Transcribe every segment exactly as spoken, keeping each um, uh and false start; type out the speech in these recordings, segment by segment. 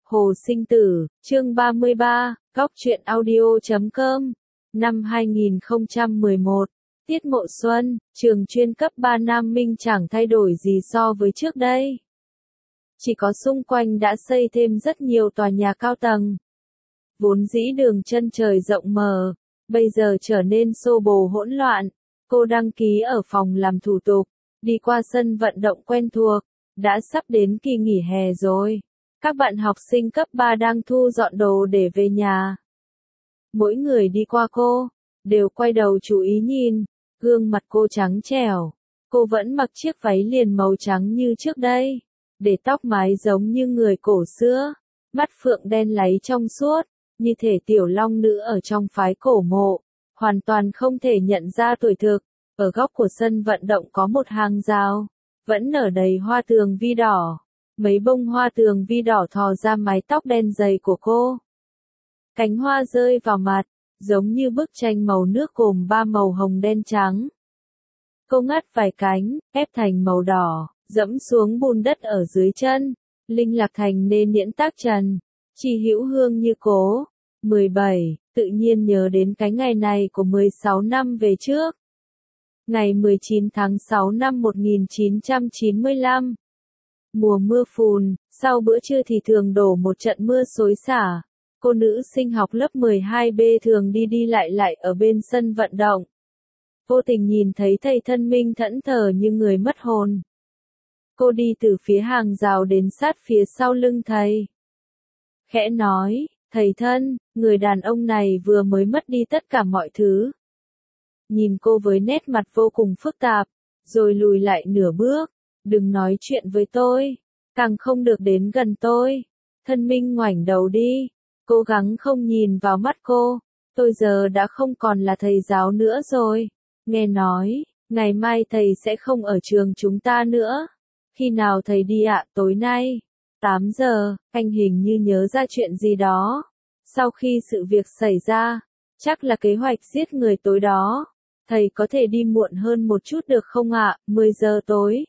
Hồ Sinh Tử, chương ba mươi ba, góc truyện audio chấm com, năm hai nghìn không trăm mười một, Tiết Mộ Xuân, trường chuyên cấp ba Nam Minh chẳng thay đổi gì so với trước đây. Chỉ có xung quanh đã xây thêm rất nhiều tòa nhà cao tầng. Vốn dĩ đường chân trời rộng mở, bây giờ trở nên xô bồ hỗn loạn. Cô đăng ký ở phòng làm thủ tục, đi qua sân vận động quen thuộc, đã sắp đến kỳ nghỉ hè rồi. Các bạn học sinh cấp ba đang thu dọn đồ để về nhà. Mỗi người đi qua cô, đều quay đầu chú ý nhìn, gương mặt cô trắng trẻo. Cô vẫn mặc chiếc váy liền màu trắng như trước đây, để tóc mái giống như người cổ xưa, mắt phượng đen láy trong suốt, như thể tiểu long nữ ở trong phái cổ mộ, hoàn toàn không thể nhận ra tuổi thực. Ở góc của sân vận động có một hàng rào, vẫn nở đầy hoa tường vi đỏ. Mấy bông hoa tường vi đỏ thò ra mái tóc đen dày của cô. Cánh hoa rơi vào mặt, giống như bức tranh màu nước gồm ba màu hồng đen trắng. Cô ngắt vài cánh, ép thành màu đỏ, dẫm xuống bùn đất ở dưới chân. Linh lạc thành nên nhẫn tác trần, chỉ hữu hương như cố. mười bảy, tự nhiên nhớ đến cái ngày này của mười sáu năm về trước. Ngày mười chín tháng sáu năm một nghìn chín trăm chín mươi lăm. Mùa mưa phùn, sau bữa trưa thì thường đổ một trận mưa xối xả. Cô nữ sinh học lớp mười hai B thường đi đi lại lại ở bên sân vận động. Vô tình nhìn thấy thầy Thân Minh thẫn thờ như người mất hồn. Cô đi từ phía hàng rào đến sát phía sau lưng thầy. Khẽ nói, thầy Thân, người đàn ông này vừa mới mất đi tất cả mọi thứ. Nhìn cô với nét mặt vô cùng phức tạp, rồi lùi lại nửa bước. Đừng nói chuyện với tôi, càng không được đến gần tôi. Thân Minh ngoảnh đầu đi, cố gắng không nhìn vào mắt cô. Tôi giờ đã không còn là thầy giáo nữa rồi. Nghe nói, ngày mai thầy sẽ không ở trường chúng ta nữa. Khi nào thầy đi ạ? Tối nay, tám giờ, anh hình như nhớ ra chuyện gì đó. Sau khi sự việc xảy ra, chắc là kế hoạch giết người tối đó. Thầy có thể đi muộn hơn một chút được không ạ? mười giờ tối.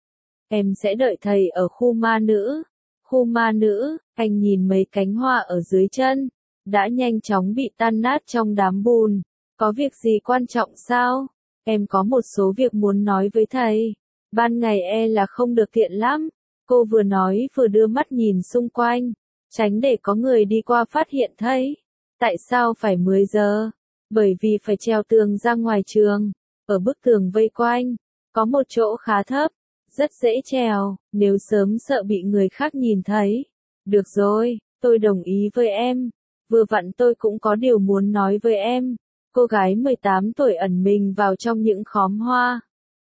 Em sẽ đợi thầy ở khu ma nữ. Khu ma nữ, anh nhìn mấy cánh hoa ở dưới chân, đã nhanh chóng bị tan nát trong đám bùn. Có việc gì quan trọng sao? Em có một số việc muốn nói với thầy. Ban ngày e là không được tiện lắm. Cô vừa nói vừa đưa mắt nhìn xung quanh, tránh để có người đi qua phát hiện thấy. Tại sao phải mười giờ? Bởi vì phải trèo tường ra ngoài trường. Ở bức tường vây quanh, có một chỗ khá thấp. Rất dễ trèo, nếu sớm sợ bị người khác nhìn thấy. Được rồi, tôi đồng ý với em. Vừa vặn tôi cũng có điều muốn nói với em. Cô gái mười tám tuổi ẩn mình vào trong những khóm hoa.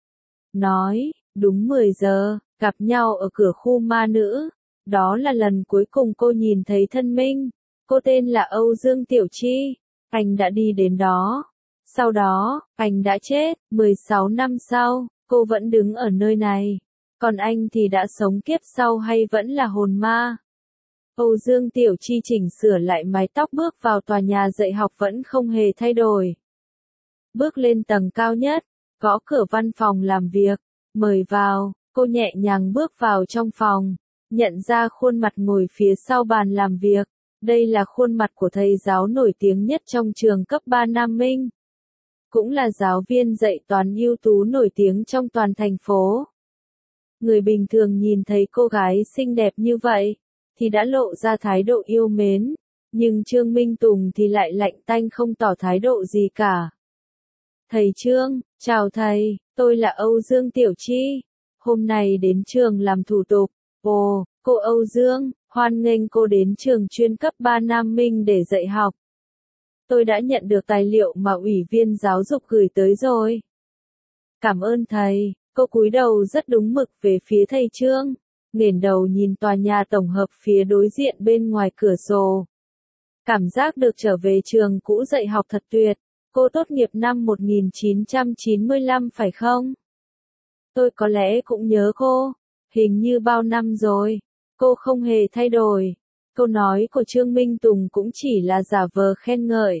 Nói, đúng mười giờ, gặp nhau ở cửa khu ma nữ. Đó là lần cuối cùng cô nhìn thấy Thân Minh. Cô tên là Âu Dương Tiểu Chi. Anh đã đi đến đó. Sau đó, anh đã chết. mười sáu năm sau, cô vẫn đứng ở nơi này. Còn anh thì đã sống kiếp sau hay vẫn là hồn ma? Âu Dương Tiểu Chi chỉnh sửa lại mái tóc bước vào tòa nhà dạy học vẫn không hề thay đổi. Bước lên tầng cao nhất, gõ cửa văn phòng làm việc. Mời vào, cô nhẹ nhàng bước vào trong phòng. Nhận ra khuôn mặt ngồi phía sau bàn làm việc. Đây là khuôn mặt của thầy giáo nổi tiếng nhất trong trường cấp ba Nam Minh. Cũng là giáo viên dạy toán ưu tú nổi tiếng trong toàn thành phố. Người bình thường nhìn thấy cô gái xinh đẹp như vậy, thì đã lộ ra thái độ yêu mến. Nhưng Trương Minh Tùng thì lại lạnh tanh không tỏ thái độ gì cả. Thầy Trương, chào thầy, tôi là Âu Dương Tiểu Chi. Hôm nay đến trường làm thủ tục. Ồ, cô Âu Dương, hoan nghênh cô đến trường chuyên cấp ba Nam Minh để dạy học. Tôi đã nhận được tài liệu mà ủy viên giáo dục gửi tới rồi. Cảm ơn thầy. Cô cúi đầu rất đúng mực về phía thầy Trương, nghển đầu nhìn tòa nhà tổng hợp phía đối diện bên ngoài cửa sổ. Cảm giác được trở về trường cũ dạy học thật tuyệt. Cô tốt nghiệp năm một nghìn chín trăm chín mươi lăm phải không? Tôi có lẽ cũng nhớ cô. Hình như bao năm rồi. Cô không hề thay đổi. Câu nói của Trương Minh Tùng cũng chỉ là giả vờ khen ngợi.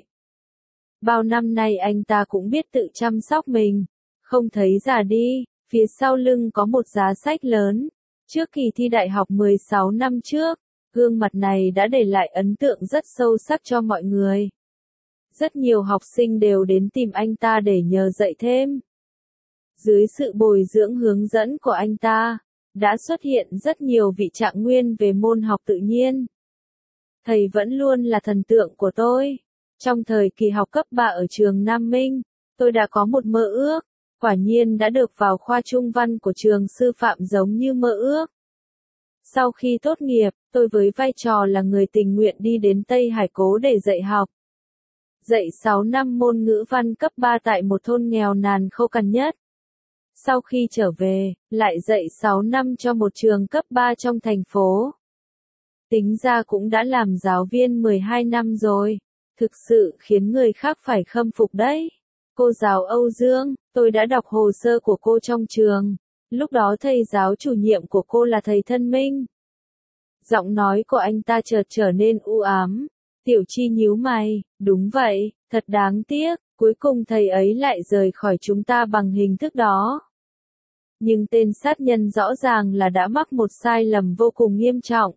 Bao năm nay anh ta cũng biết tự chăm sóc mình. Không thấy già đi. Phía sau lưng có một giá sách lớn. Trước kỳ thi đại học mười sáu năm trước, Gương mặt này đã để lại ấn tượng rất sâu sắc cho mọi người. Rất nhiều học sinh đều đến tìm anh ta để nhờ dạy thêm. Dưới sự bồi dưỡng hướng dẫn của anh ta, đã xuất hiện rất nhiều vị trạng nguyên về môn học tự nhiên. Thầy vẫn luôn là thần tượng của tôi. Trong thời kỳ học cấp ba ở trường Nam Minh, tôi đã có một mơ ước, quả nhiên đã được vào khoa Trung văn của trường sư phạm giống như mơ ước. Sau khi tốt nghiệp, tôi với vai trò là người tình nguyện đi đến Tây Hải Cố để dạy học. Dạy sáu năm môn ngữ văn cấp ba tại một thôn nghèo nàn khô cằn nhất. Sau khi trở về, lại dạy sáu năm cho một trường cấp ba trong thành phố. Tính ra cũng đã làm giáo viên mười hai năm rồi, thực sự khiến người khác phải khâm phục đấy. Cô giáo Âu Dương, tôi đã đọc hồ sơ của cô trong trường, lúc đó thầy giáo chủ nhiệm của cô là thầy Thân Minh. Giọng nói của anh ta chợt trở nên u ám. Tiểu Chi nhíu mày, đúng vậy, thật đáng tiếc, cuối cùng thầy ấy lại rời khỏi chúng ta bằng hình thức đó. Nhưng tên sát nhân rõ ràng là đã mắc một sai lầm vô cùng nghiêm trọng.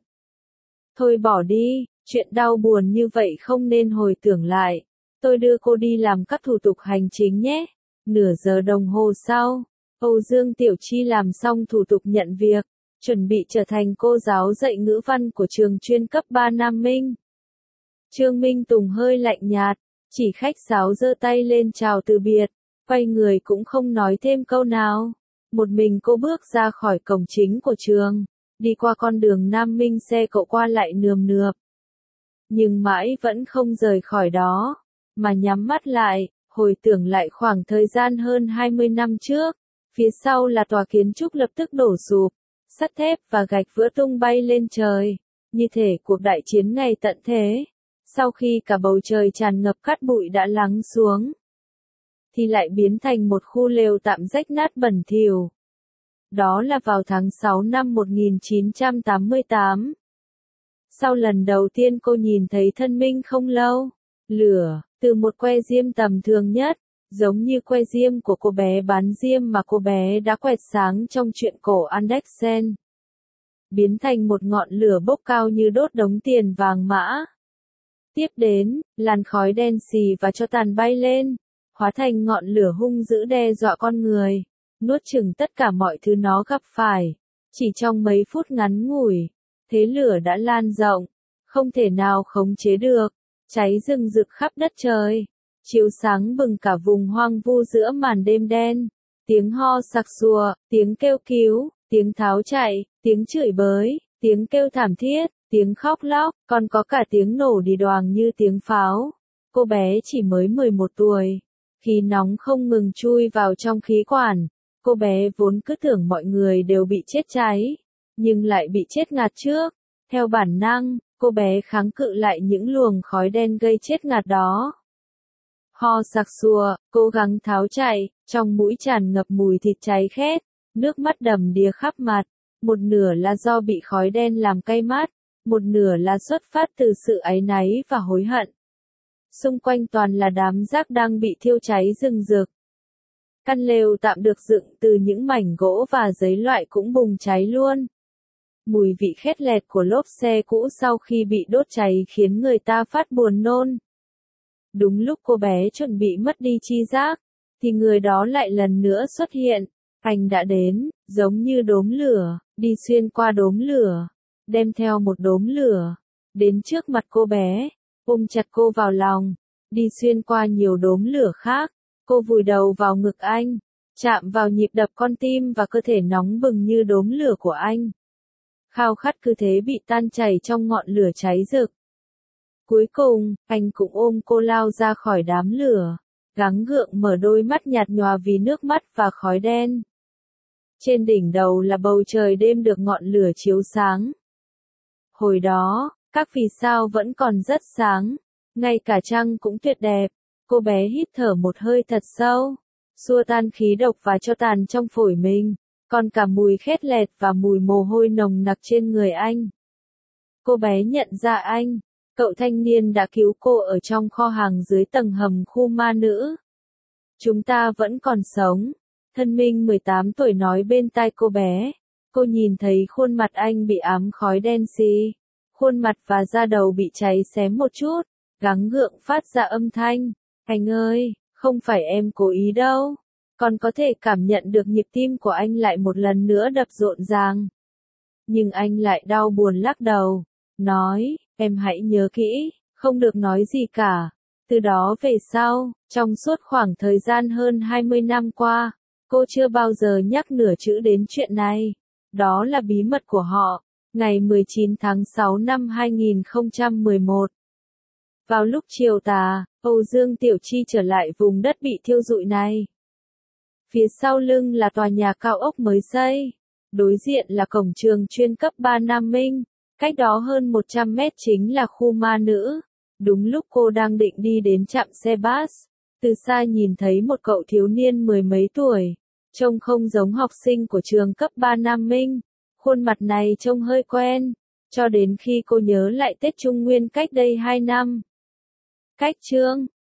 Thôi bỏ đi, chuyện đau buồn như vậy không nên hồi tưởng lại. Tôi đưa cô đi làm các thủ tục hành chính nhé. Nửa giờ đồng hồ sau, Âu Dương Tiểu Chi làm xong thủ tục nhận việc, chuẩn bị trở thành cô giáo dạy ngữ văn của trường chuyên cấp ba Nam Minh. Trương Minh Tùng hơi lạnh nhạt, chỉ khách sáo giơ tay lên chào từ biệt, quay người cũng không nói thêm câu nào. Một mình cô bước ra khỏi cổng chính của trường, đi qua con đường Nam Minh xe cộ qua lại nườm nượp. Nhưng mãi vẫn không rời khỏi đó, mà nhắm mắt lại, hồi tưởng lại khoảng thời gian hơn hai mươi năm trước. Phía sau là tòa kiến trúc lập tức đổ sụp, sắt thép và gạch vỡ tung bay lên trời, như thể cuộc đại chiến ngày tận thế. Sau khi cả bầu trời tràn ngập cát bụi đã lắng xuống, thì lại biến thành một khu lều tạm rách nát bẩn thỉu. Đó là vào tháng sáu năm một nghìn chín trăm tám mươi tám. Sau lần đầu tiên cô nhìn thấy Thân Minh không lâu, lửa, từ một que diêm tầm thường nhất, giống như que diêm của cô bé bán diêm mà cô bé đã quẹt sáng trong truyện cổ Andersen, biến thành một ngọn lửa bốc cao như đốt đống tiền vàng mã. Tiếp đến, làn khói đen xì và cho tàn bay lên, hóa thành ngọn lửa hung dữ đe dọa con người, nuốt chửng tất cả mọi thứ nó gặp phải. Chỉ trong mấy phút ngắn ngủi, thế lửa đã lan rộng, không thể nào khống chế được, cháy rừng rực khắp đất trời, chiếu sáng bừng cả vùng hoang vu giữa màn đêm đen. Tiếng ho sặc sụa, tiếng kêu cứu, tiếng tháo chạy, tiếng chửi bới, tiếng kêu thảm thiết, tiếng khóc lóc, còn có cả tiếng nổ đì đoàng như tiếng pháo. Cô bé chỉ mới mười một tuổi, khí nóng không ngừng chui vào trong khí quản. Cô bé vốn cứ tưởng mọi người đều bị chết cháy, nhưng lại bị chết ngạt trước. Theo bản năng, cô bé kháng cự lại những luồng khói đen gây chết ngạt đó. Ho sặc sụa, cố gắng tháo chạy, trong mũi tràn ngập mùi thịt cháy khét, nước mắt đầm đìa khắp mặt. Một nửa là do bị khói đen làm cay mắt, một nửa là xuất phát từ sự áy náy và hối hận. Xung quanh toàn là đám rác đang bị thiêu cháy rừng rực. Căn lều tạm được dựng từ những mảnh gỗ và giấy loại cũng bùng cháy luôn. Mùi vị khét lẹt của lốp xe cũ sau khi bị đốt cháy khiến người ta phát buồn nôn. Đúng lúc cô bé chuẩn bị mất đi tri giác, thì người đó lại lần nữa xuất hiện. Anh đã đến, giống như đốm lửa, đi xuyên qua đốm lửa, đem theo một đốm lửa, đến trước mặt cô bé, ôm chặt cô vào lòng, đi xuyên qua nhiều đốm lửa khác. Cô vùi đầu vào ngực anh, chạm vào nhịp đập con tim và cơ thể nóng bừng như đốm lửa của anh. Khao khát cứ thế bị tan chảy trong ngọn lửa cháy rực. Cuối cùng, anh cũng ôm cô lao ra khỏi đám lửa, gắng gượng mở đôi mắt nhạt nhòa vì nước mắt và khói đen. Trên đỉnh đầu là bầu trời đêm được ngọn lửa chiếu sáng. Hồi đó, các vì sao vẫn còn rất sáng, ngay cả trăng cũng tuyệt đẹp. Cô bé hít thở một hơi thật sâu, xua tan khí độc và cho tàn trong phổi mình, còn cả mùi khét lẹt và mùi mồ hôi nồng nặc trên người anh. Cô bé nhận ra anh, cậu thanh niên đã cứu cô ở trong kho hàng dưới tầng hầm khu ma nữ. Chúng ta vẫn còn sống, Thân Minh mười tám tuổi nói bên tai cô bé. Cô nhìn thấy khuôn mặt anh bị ám khói đen xì, khuôn mặt và da đầu bị cháy xém một chút, gắng gượng phát ra âm thanh, anh ơi, không phải em cố ý đâu, còn có thể cảm nhận được nhịp tim của anh lại một lần nữa đập rộn ràng. Nhưng anh lại đau buồn lắc đầu, nói, em hãy nhớ kỹ, không được nói gì cả. Từ đó về sau, trong suốt khoảng thời gian hơn hai mươi năm qua, cô chưa bao giờ nhắc nửa chữ đến chuyện này. Đó là bí mật của họ. Ngày mười chín tháng sáu năm hai nghìn không trăm mười một. Vào lúc chiều tà, Âu Dương Tiểu Chi trở lại vùng đất bị thiêu rụi này. Phía sau lưng là tòa nhà cao ốc mới xây. Đối diện là cổng trường chuyên cấp ba Nam Minh. Cách đó hơn một trăm mét chính là khu ma nữ. Đúng lúc cô đang định đi đến trạm xe bus, từ xa nhìn thấy một cậu thiếu niên mười mấy tuổi, trông không giống học sinh của trường cấp ba Nam Minh. Khuôn mặt này trông hơi quen, cho đến khi cô nhớ lại Tết Trung Nguyên cách đây hai năm. Cách chương